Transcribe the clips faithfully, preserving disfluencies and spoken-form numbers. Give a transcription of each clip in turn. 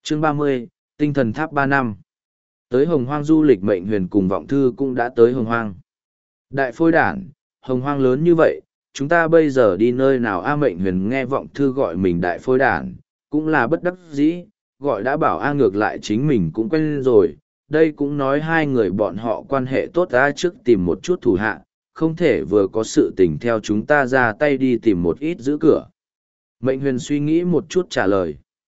Chương ba mươi, Tinh thần tháp ba năm. Tới Hồng Hoang du lịch Mệnh Huyền cùng Vọng Thư cũng đã tới Hồng Hoang. Đại phôi đản, Hồng Hoang lớn như vậy, chúng ta bây giờ đi nơi nào? A Mệnh Huyền nghe Vọng Thư gọi mình đại phôi đản, cũng là bất đắc dĩ, gọi đã bảo A ngược lại chính mình cũng quen rồi. Đây cũng nói hai người bọn họ quan hệ tốt ra trước tìm một chút thủ hạ, không thể vừa có sự tình theo chúng ta ra tay đi tìm một ít giữ cửa. Mệnh Huyền suy nghĩ một chút trả lời.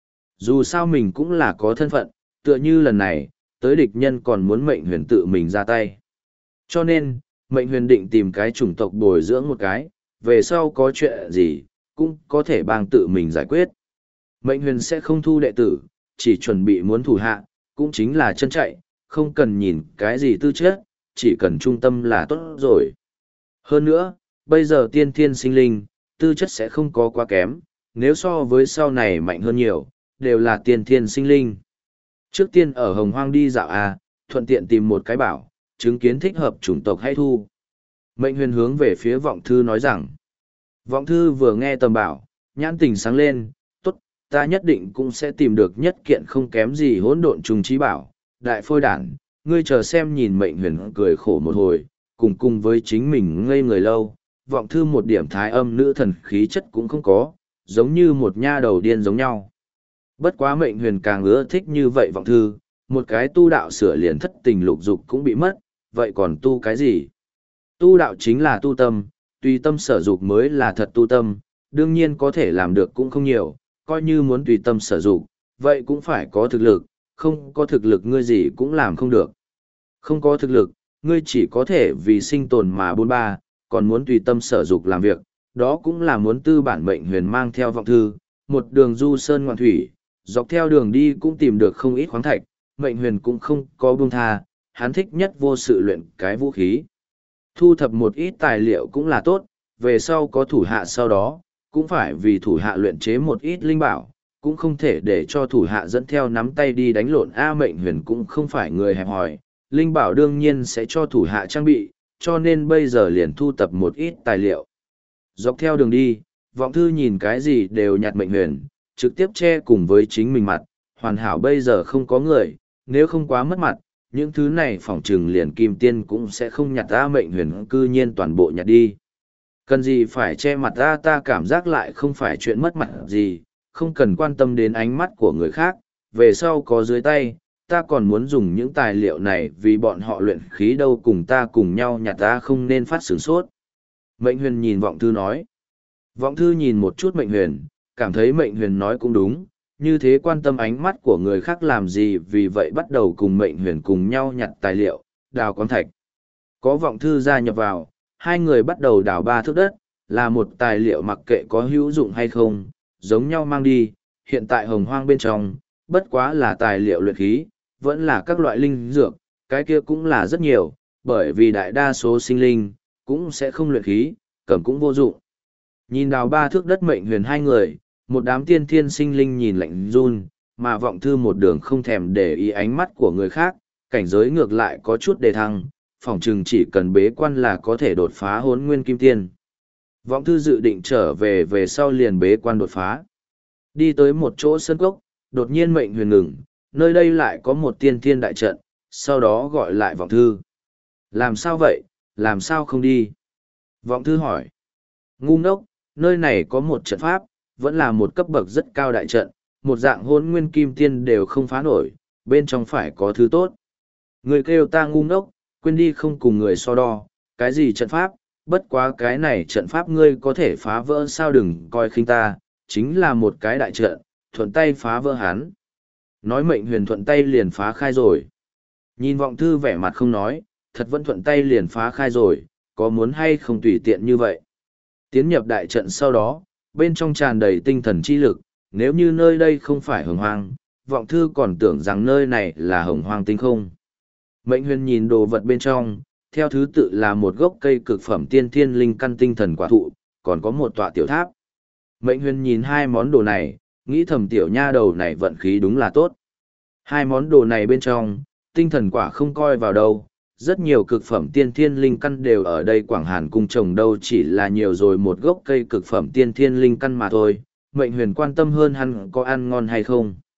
Dù sao mình cũng là có thân phận, tựa như lần này, tới địch nhân còn muốn Mệnh Huyền tự mình ra tay. Cho nên, Mệnh Huyền định tìm cái chủng tộc bồi dưỡng một cái, về sau có chuyện gì, cũng có thể bằng tự mình giải quyết. Mệnh Huyền sẽ không thu đệ tử, chỉ chuẩn bị muốn thủ hạ, cũng chính là chân chạy, không cần nhìn cái gì tư chất, chỉ cần trung tâm là tốt rồi. Hơn nữa, bây giờ tiên thiên sinh linh, tư chất sẽ không có quá kém, nếu so với sau này mạnh hơn nhiều, đều là tiên thiên sinh linh. Trước tiên ở Hồng Hoang đi dạo A, thuận tiện tìm một cái bảo, chứng kiến thích hợp chủng tộc hay thu. Mệnh Huyền hướng về phía Vọng Thư nói rằng, Vọng Thư vừa nghe tầm bảo, nhãn tình sáng lên, tốt, ta nhất định cũng sẽ tìm được nhất kiện không kém gì hỗn độn trùng trí bảo. Đại phôi đản, ngươi chờ xem. Nhìn Mệnh Huyền cười khổ một hồi, cùng cùng với chính mình ngây người lâu, Vọng Thư một điểm thái âm nữ thần khí chất cũng không có, giống như một nha đầu điên giống nhau. Bất quá Mệnh Huyền càng ưa thích như vậy Vọng Thư, một cái tu đạo sửa liền thất tình lục dục cũng bị mất, vậy còn tu cái gì? Tu đạo chính là tu tâm, tùy tâm sở dục mới là thật tu tâm, đương nhiên có thể làm được cũng không nhiều, coi như muốn tùy tâm sở dục, vậy cũng phải có thực lực, không có thực lực ngươi gì cũng làm không được. Không có thực lực, ngươi chỉ có thể vì sinh tồn mà bôn ba, còn muốn tùy tâm sở dục làm việc, đó cũng là muốn tư bản. Mệnh Huyền mang theo Vọng Thư, một đường du sơn ngoạn thủy, dọc theo đường đi cũng tìm được không ít khoáng thạch, Mệnh Huyền cũng không có buông tha, hắn thích nhất vô sự luyện cái vũ khí. Thu thập một ít tài liệu cũng là tốt, về sau có thủ hạ sau đó, cũng phải vì thủ hạ luyện chế một ít linh bảo, cũng không thể để cho thủ hạ dẫn theo nắm tay đi đánh lộn. A Mệnh Huyền cũng không phải người hẹp hòi, linh bảo đương nhiên sẽ cho thủ hạ trang bị, cho nên bây giờ liền thu tập một ít tài liệu. Dọc theo đường đi, Vọng Thư nhìn cái gì đều nhặt Mệnh Huyền, trực tiếp che cùng với chính mình mặt, hoàn hảo bây giờ không có người, nếu không quá mất mặt, những thứ này phỏng trừng liền kim tiên cũng sẽ không nhặt ra. Mệnh Huyền cư nhiên toàn bộ nhặt đi. Cần gì phải che mặt ra? Ta cảm giác lại không phải chuyện mất mặt gì, không cần quan tâm đến ánh mắt của người khác, về sau có dưới tay, ta còn muốn dùng những tài liệu này vì bọn họ luyện khí đâu, cùng ta cùng nhau nhặt ra không nên phát sửng sốt. Mệnh Huyền nhìn Vọng Thư nói. Vọng Thư nhìn một chút Mệnh Huyền, cảm thấy Mệnh Huyền nói cũng đúng, như thế quan tâm ánh mắt của người khác làm gì, vì vậy bắt đầu cùng Mệnh Huyền cùng nhau nhặt tài liệu, đào khoáng thạch. Có Vọng Thư gia nhập vào, hai người bắt đầu đào ba thước đất, là một tài liệu mặc kệ có hữu dụng hay không, giống nhau mang đi. Hiện tại Hồng Hoang bên trong, bất quá là tài liệu luyện khí, vẫn là các loại linh dược, cái kia cũng là rất nhiều, bởi vì đại đa số sinh linh, cũng sẽ không luyện khí, cầm cũng vô dụng. Nhìn đào ba thước đất Mệnh Huyền hai người, một đám tiên thiên sinh linh nhìn lạnh run, mà Vọng Thư một đường không thèm để ý ánh mắt của người khác, cảnh giới ngược lại có chút đề thăng, phỏng chừng chỉ cần bế quan là có thể đột phá Hỗn Nguyên Kim Tiên. Vọng Thư dự định trở về về sau liền bế quan đột phá. Đi tới một chỗ sân cốc, đột nhiên Mệnh Huyền ngừng, nơi đây lại có một tiên thiên đại trận, sau đó gọi lại Vọng Thư. Làm sao vậy, làm sao không đi? Vọng Thư hỏi. Ngu ngốc, nơi này có một trận pháp, vẫn là một cấp bậc rất cao đại trận, một dạng Hỗn Nguyên Kim Tiên đều không phá nổi, bên trong phải có thứ tốt. Người kêu ta ngu ngốc, quên đi không cùng người so đo, cái gì trận pháp, bất quá cái này trận pháp ngươi có thể phá vỡ sao? Đừng coi khinh ta, chính là một cái đại trận, thuận tay phá vỡ hắn. Nói Mệnh Huyền thuận tay liền phá khai rồi. Nhìn Vọng Thư vẻ mặt không nói, thật vẫn thuận tay liền phá khai rồi, có muốn hay không tùy tiện như vậy. Tiến nhập đại trận sau đó, bên trong tràn đầy tinh thần chi lực, nếu như nơi đây không phải Hồng Hoang, Vọng Thư còn tưởng rằng nơi này là Hồng Hoang tinh không. Mệnh Huyền nhìn đồ vật bên trong, theo thứ tự là một gốc cây cực phẩm tiên thiên linh căn tinh thần quả thụ, còn có một tọa tiểu tháp. Mệnh Huyền nhìn hai món đồ này, nghĩ thầm tiểu nha đầu này vận khí đúng là tốt. Hai món đồ này bên trong, tinh thần quả không coi vào đâu, rất nhiều cực phẩm tiên thiên linh căn đều ở đây Quảng Hàn cung trồng đâu, chỉ là nhiều rồi một gốc cây cực phẩm tiên thiên linh căn mà thôi. Mệnh Huyền quan tâm hơn hắn có ăn ngon hay không.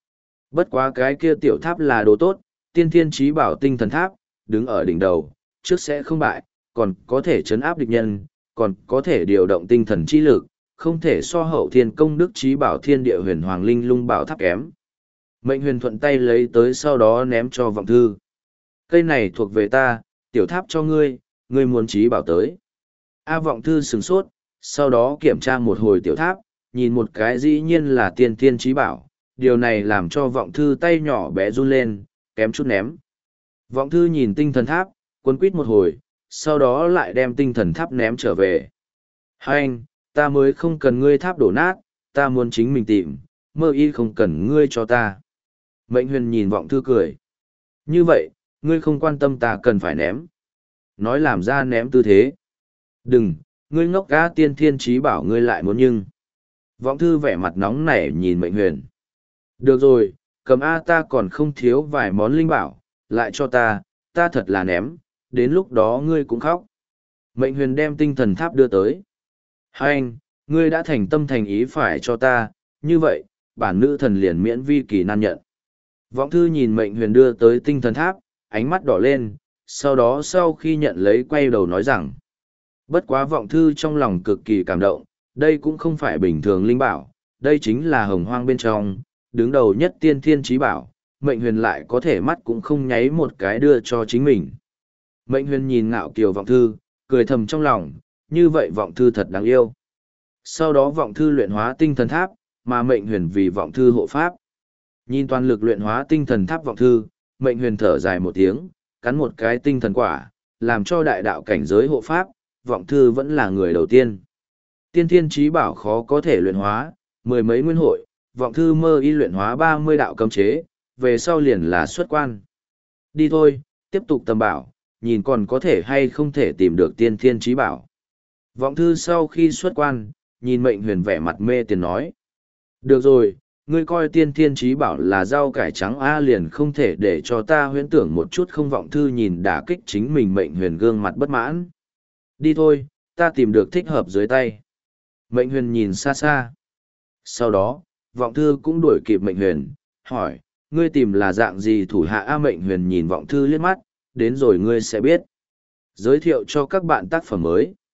Bất quá cái kia tiểu tháp là đồ tốt, tiên thiên trí bảo tinh thần tháp, đứng ở đỉnh đầu, trước sẽ không bại, còn có thể chấn áp địch nhân, còn có thể điều động tinh thần chi lực, không thể so hậu thiên công đức trí bảo thiên địa huyền hoàng linh lung bảo tháp kém. Mệnh huyền thuận tay lấy tới sau đó ném cho vọng thư. Cây này thuộc về ta, tiểu tháp cho ngươi, ngươi muốn trí bảo tới. A vọng thư sửng sốt, sau đó kiểm tra một hồi tiểu tháp, nhìn một cái dĩ nhiên là tiên tiên trí bảo, điều này làm cho vọng thư tay nhỏ bé run lên, kém chút ném. Vọng thư nhìn tinh thần tháp, cuốn quýt một hồi, sau đó lại đem tinh thần tháp ném trở về. Hai anh, ta mới không cần ngươi tháp đổ nát, ta muốn chính mình tìm, mơ y không cần ngươi cho ta. Mệnh huyền nhìn vọng thư cười. Như vậy, ngươi không quan tâm ta cần phải ném. Nói làm ra ném tư thế. Đừng, ngươi ngốc gã tiên thiên trí bảo ngươi lại muốn nhưng. Vọng thư vẻ mặt nóng nảy nhìn mệnh huyền. Được rồi, cầm A ta còn không thiếu vài món linh bảo, lại cho ta, ta thật là ném, đến lúc đó ngươi cũng khóc. Mệnh huyền đem tinh thần tháp đưa tới. Hai anh, ngươi đã thành tâm thành ý phải cho ta, như vậy, bản nữ thần liền miễn vi kỳ nan nhận. Vọng thư nhìn mệnh huyền đưa tới tinh thần tháp, ánh mắt đỏ lên, sau đó sau khi nhận lấy quay đầu nói rằng. Bất quá vọng thư trong lòng cực kỳ cảm động, đây cũng không phải bình thường linh bảo, đây chính là hồng hoang bên trong, đứng đầu nhất tiên thiên trí bảo, mệnh huyền lại có thể mắt cũng không nháy một cái đưa cho chính mình. Mệnh huyền nhìn ngạo kiều vọng thư, cười thầm trong lòng, như vậy vọng thư thật đáng yêu. Sau đó vọng thư luyện hóa tinh thần tháp, mà mệnh huyền vì vọng thư hộ pháp. Nhìn toàn lực luyện hóa tinh thần tháp vọng thư, mệnh huyền thở dài một tiếng, cắn một cái tinh thần quả, làm cho đại đạo cảnh giới hộ pháp, vọng thư vẫn là người đầu tiên. Tiên thiên trí bảo khó có thể luyện hóa, mười mấy nguyên hội, vọng thư mơ y luyện hóa ba mươi đạo cấm chế, về sau liền là xuất quan. Đi thôi, tiếp tục tầm bảo, nhìn còn có thể hay không thể tìm được tiên thiên trí bảo. Vọng thư sau khi xuất quan, nhìn mệnh huyền vẻ mặt mê tiền nói. Được rồi, ngươi coi tiên thiên trí bảo là rau cải trắng A liền không thể để cho ta huyễn tưởng một chút không. Vọng thư nhìn đả kích chính mình mệnh huyền gương mặt bất mãn. Đi thôi, ta tìm được thích hợp dưới tay. Mệnh huyền nhìn xa xa. Sau đó, vọng thư cũng đuổi kịp mệnh huyền, hỏi, ngươi tìm là dạng gì thủ hạ A? Mệnh huyền nhìn vọng thư liếc mắt, đến rồi ngươi sẽ biết. Giới thiệu cho các bạn tác phẩm mới.